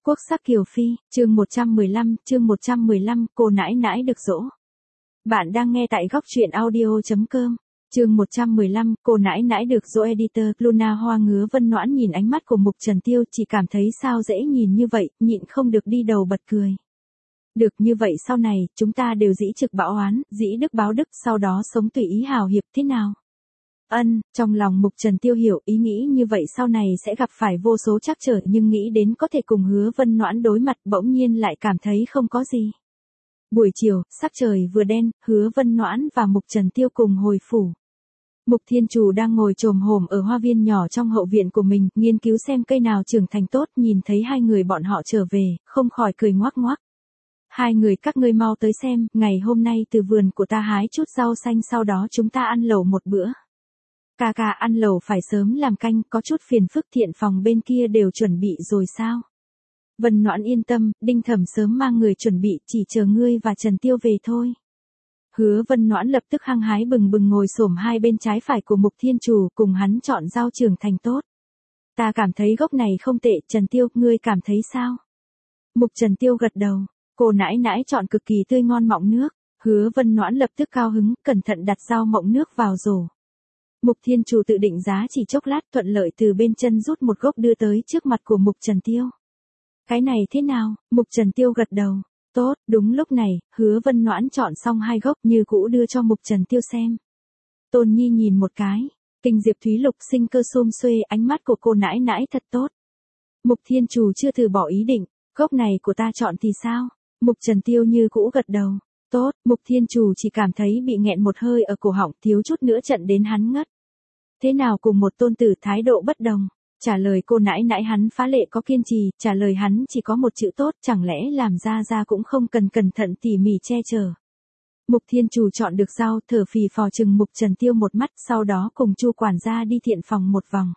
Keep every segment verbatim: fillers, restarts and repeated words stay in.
Quốc sắc Kiều Phi, chương một trăm mười lăm, chương một trăm mười lăm, cô nãi nãi được dỗ. Bạn đang nghe tại góc truyện audio chấm com. Chương một trăm mười lăm, cô nãi nãi được dỗ. Editor Luna Hoa Ngứa Vân Noãn nhìn ánh mắt của Mục Trần Tiêu, chỉ cảm thấy sao dễ nhìn như vậy, nhịn không được đi đầu bật cười. Được như vậy sau này, chúng ta đều dĩ trực báo oán, dĩ đức báo đức, sau đó sống tùy ý hào hiệp thế nào? Ân, trong lòng Mục Trần Tiêu hiểu ý nghĩ như vậy sau này sẽ gặp phải vô số trắc trở, nhưng nghĩ đến có thể cùng Hứa Vân Noãn đối mặt bỗng nhiên lại cảm thấy không có gì. Buổi chiều, sắc trời vừa đen, Hứa Vân Noãn và Mục Trần Tiêu cùng hồi phủ. Mục Thiên Trù đang ngồi chồm hổm ở hoa viên nhỏ trong hậu viện của mình, nghiên cứu xem cây nào trưởng thành tốt, nhìn thấy hai người bọn họ trở về, không khỏi cười ngoác ngoác. Hai người các ngươi mau tới xem, ngày hôm nay từ vườn của ta hái chút rau xanh, sau đó chúng ta ăn lẩu một bữa. Ca ca, ăn lẩu phải sớm làm canh, có chút phiền phức, Thiện phòng bên kia đều chuẩn bị rồi sao? Vân Noãn yên tâm, Đinh Thẩm sớm mang người chuẩn bị, chỉ chờ ngươi và Trần Tiêu về thôi. Hứa Vân Noãn lập tức hăng hái bừng bừng ngồi xổm hai bên trái phải của Mục Thiên Trù, cùng hắn chọn rau trưởng thành tốt. Ta cảm thấy gốc này không tệ, Trần Tiêu, ngươi cảm thấy sao? Mục Trần Tiêu gật đầu, cô nãi nãi chọn cực kỳ tươi ngon mọng nước. Hứa Vân Noãn lập tức cao hứng, cẩn thận đặt rau mọng nước vào rổ. Mục Thiên Trù tự định giá chỉ chốc lát, thuận lợi từ bên chân rút một gốc đưa tới trước mặt của Mục Trần Tiêu. Cái này thế nào? Mục Trần Tiêu gật đầu. Tốt, đúng lúc này, Hứa Vân Noãn chọn xong hai gốc như cũ đưa cho Mục Trần Tiêu xem. Tôn Nhi nhìn một cái, kinh diệp thúy lục sinh cơ xum xuê, ánh mắt của cô nãi nãi thật tốt. Mục Thiên Trù chưa từ bỏ ý định, gốc này của ta chọn thì sao? Mục Trần Tiêu như cũ gật đầu. Tốt, Mục Thiên Trù chỉ cảm thấy bị nghẹn một hơi ở cổ họng, thiếu chút nữa trận đến hắn ngất. Thế nào cùng một tôn tử thái độ bất đồng? Trả lời cô nãi nãi hắn phá lệ có kiên trì, trả lời hắn chỉ có một chữ tốt, chẳng lẽ làm ra ra cũng không cần cẩn thận tỉ mỉ che chở. Mục Thiên Trù chọn được rau, thở phì phò chừng Mục Trần Tiêu một mắt, sau đó cùng Chu quản gia đi Thiện phòng một vòng.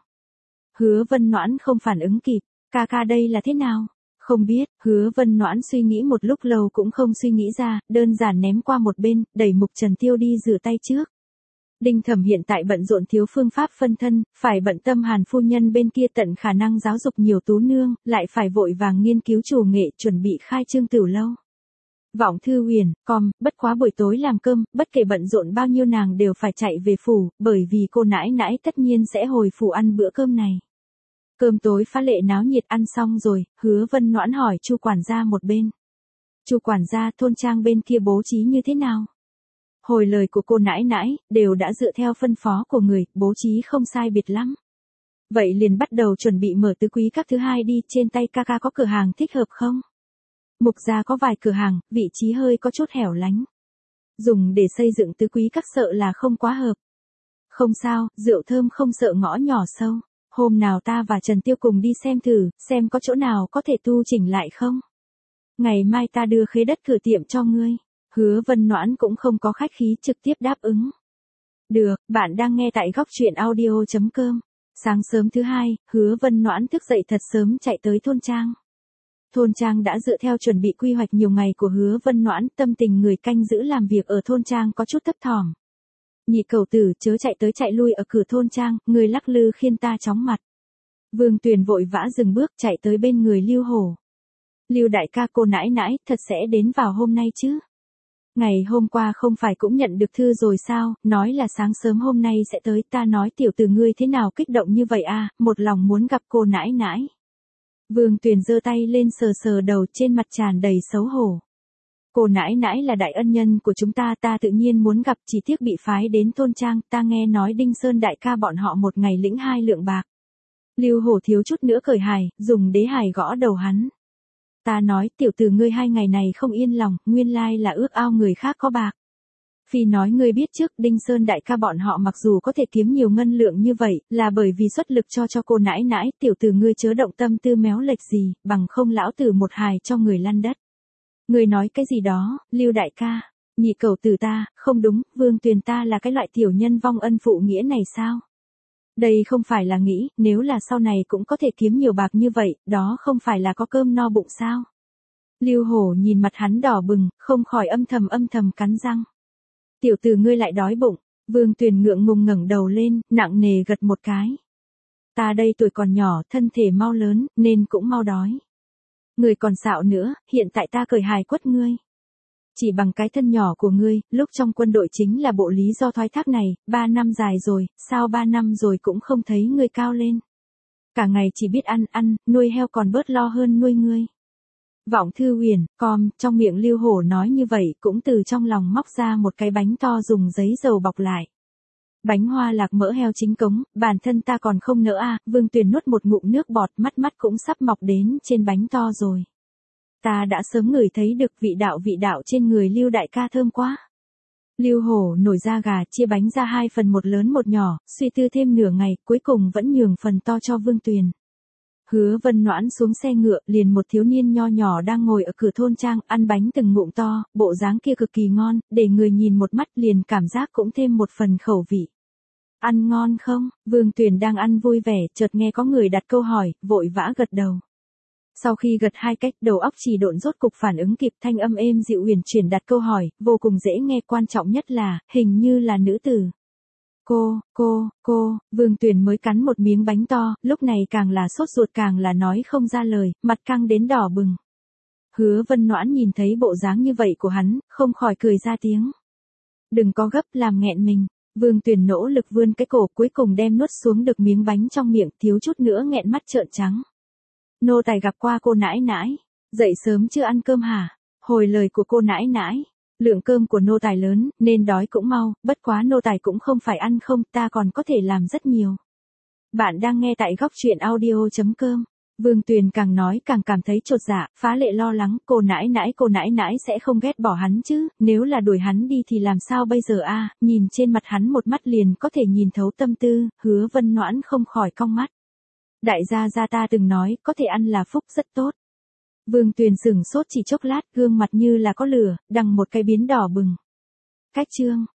Hứa Vân Noãn không phản ứng kịp, ca ca đây là thế nào? Không biết, Hứa Vân Noãn suy nghĩ một lúc lâu cũng không suy nghĩ ra, đơn giản ném qua một bên, đẩy Mục Trần Tiêu đi rửa tay trước. Đinh Thẩm hiện tại bận rộn thiếu phương pháp phân thân, phải bận tâm Hàn phu nhân bên kia tận khả năng giáo dục nhiều tú nương, lại phải vội vàng nghiên cứu chủ nghệ, chuẩn bị khai trương tửu lâu. Vọng Thư Huyền, com, bất quá buổi tối làm cơm, bất kể bận rộn bao nhiêu nàng đều phải chạy về phủ, bởi vì cô nãi nãi tất nhiên sẽ hồi phủ ăn bữa cơm này. Cơm tối phá lệ náo nhiệt, ăn xong rồi, Hứa Vân Noãn hỏi Chu quản gia một bên. Chu quản gia, thôn trang bên kia bố trí như thế nào? Hồi lời của cô nãi nãi, đều đã dựa theo phân phó của người, bố trí không sai biệt lắm. Vậy liền bắt đầu chuẩn bị mở tứ quý các thứ hai đi, trên tay ca ca có cửa hàng thích hợp không? Mục gia có vài cửa hàng, vị trí hơi có chút hẻo lánh. Dùng để xây dựng tứ quý các sợ là không quá hợp. Không sao, rượu thơm không sợ ngõ nhỏ sâu. Hôm nào ta và Trần Tiêu cùng đi xem thử, xem có chỗ nào có thể tu chỉnh lại không? Ngày mai ta đưa khế đất cửa tiệm cho ngươi. Hứa Vân Noãn cũng không có khách khí, trực tiếp đáp ứng. Được, bạn đang nghe tại góc truyện audio chấm com. Sáng sớm thứ hai, Hứa Vân Noãn thức dậy thật sớm chạy tới thôn trang. Thôn trang đã dựa theo chuẩn bị quy hoạch nhiều ngày của Hứa Vân Noãn, tâm tình người canh giữ làm việc ở thôn trang có chút thấp thỏm. Nhị cẩu tử chớ chạy tới chạy lui ở cửa thôn trang, người lắc lư khiến ta chóng mặt. Vương Tuyền vội vã dừng bước chạy tới bên người Lưu Hổ. Lưu đại ca, cô nãi nãi, thật sẽ đến vào hôm nay chứ? Ngày hôm qua không phải cũng nhận được thư rồi sao, nói là sáng sớm hôm nay sẽ tới, ta nói tiểu tử ngươi thế nào kích động như vậy à, một lòng muốn gặp cô nãi nãi. Vương Tuyền giơ tay lên sờ sờ đầu, trên mặt tràn đầy xấu hổ. Cô nãi nãi là đại ân nhân của chúng ta, ta tự nhiên muốn gặp, chỉ tiếc bị phái đến thôn trang, ta nghe nói Đinh Sơn đại ca bọn họ một ngày lĩnh hai lượng bạc. Lưu Hổ thiếu chút nữa cởi hài, dùng đế hài gõ đầu hắn. Ta nói tiểu tử ngươi hai ngày này không yên lòng, nguyên lai là ước ao người khác có bạc. Phi nói ngươi biết trước, Đinh Sơn đại ca bọn họ mặc dù có thể kiếm nhiều ngân lượng như vậy, là bởi vì xuất lực cho cho cô nãi nãi, tiểu tử ngươi chớ động tâm tư méo lệch gì, bằng không lão tử một hài cho người lăn đất. Ngươi nói cái gì đó, Lưu đại ca, nhị cẩu tử ta, không đúng, Vương Tuyền ta là cái loại tiểu nhân vong ân phụ nghĩa này sao? Đây không phải là nghĩ, nếu là sau này cũng có thể kiếm nhiều bạc như vậy, đó không phải là có cơm no bụng sao? Lưu Hổ nhìn mặt hắn đỏ bừng, không khỏi âm thầm âm thầm cắn răng. Tiểu tử ngươi lại đói bụng, Vương Tuyền ngượng ngùng ngẩng đầu lên, nặng nề gật một cái. Ta đây tuổi còn nhỏ, thân thể mau lớn, nên cũng mau đói. Người còn xạo nữa, hiện tại ta cởi hài quất ngươi. Chỉ bằng cái thân nhỏ của ngươi, lúc trong quân đội chính là bộ lý do thoái thác này, ba năm dài rồi, sao ba năm rồi cũng không thấy ngươi cao lên. Cả ngày chỉ biết ăn ăn, nuôi heo còn bớt lo hơn nuôi ngươi. Vọng Thư Huyền, com, trong miệng Lưu Hổ nói như vậy cũng từ trong lòng móc ra một cái bánh to dùng giấy dầu bọc lại. Bánh hoa lạc mỡ heo chính cống, bản thân ta còn không nỡ à, Vương Tuyền nuốt một ngụm nước bọt, mắt mắt cũng sắp mọc đến trên bánh to rồi. Ta đã sớm ngửi thấy được vị đạo vị đạo trên người Lưu đại ca thơm quá. Lưu Hổ nổi da gà, chia bánh ra hai phần một lớn một nhỏ, suy tư thêm nửa ngày, cuối cùng vẫn nhường phần to cho Vương Tuyền. Hứa Vân Noãn xuống xe ngựa, liền một thiếu niên nho nhỏ đang ngồi ở cửa thôn trang, ăn bánh từng ngụm to, bộ dáng kia cực kỳ ngon, để người nhìn một mắt liền cảm giác cũng thêm một phần khẩu vị. Ăn ngon không? Vương Tuyền đang ăn vui vẻ, chợt nghe có người đặt câu hỏi, vội vã gật đầu. Sau khi gật hai cách, đầu óc chỉ độn rốt cục phản ứng kịp, thanh âm êm dịu huyền chuyển đặt câu hỏi, vô cùng dễ nghe, quan trọng nhất là, hình như là nữ tử. Cô, cô, cô, Vương Tuyền mới cắn một miếng bánh to, lúc này càng là sốt ruột càng là nói không ra lời, mặt căng đến đỏ bừng. Hứa Vân Noãn nhìn thấy bộ dáng như vậy của hắn, không khỏi cười ra tiếng. Đừng có gấp làm nghẹn mình. Vương Tuyền nỗ lực vươn cái cổ, cuối cùng đem nuốt xuống được miếng bánh trong miệng, thiếu chút nữa nghẹn mắt trợn trắng. Nô tài gặp qua cô nãi nãi. Dậy sớm chưa ăn cơm hả? Hồi lời của cô nãi nãi. Lượng cơm của nô tài lớn, nên đói cũng mau, bất quá nô tài cũng không phải ăn không, ta còn có thể làm rất nhiều. Bạn đang nghe tại góc truyện audio chấm com. Vương Tuyền càng nói càng cảm thấy chột dạ, phá lệ lo lắng, cô nãi nãi cô nãi nãi sẽ không ghét bỏ hắn chứ, nếu là đuổi hắn đi thì làm sao bây giờ a? Nhìn trên mặt hắn một mắt liền có thể nhìn thấu tâm tư, Hứa Vân Noãn không khỏi cong mắt. Đại gia gia ta từng nói, có thể ăn là phúc rất tốt. Vương Tuyền sửng sốt chỉ chốc lát, gương mặt như là có lửa, đằng một cái biến đỏ bừng. Cách chương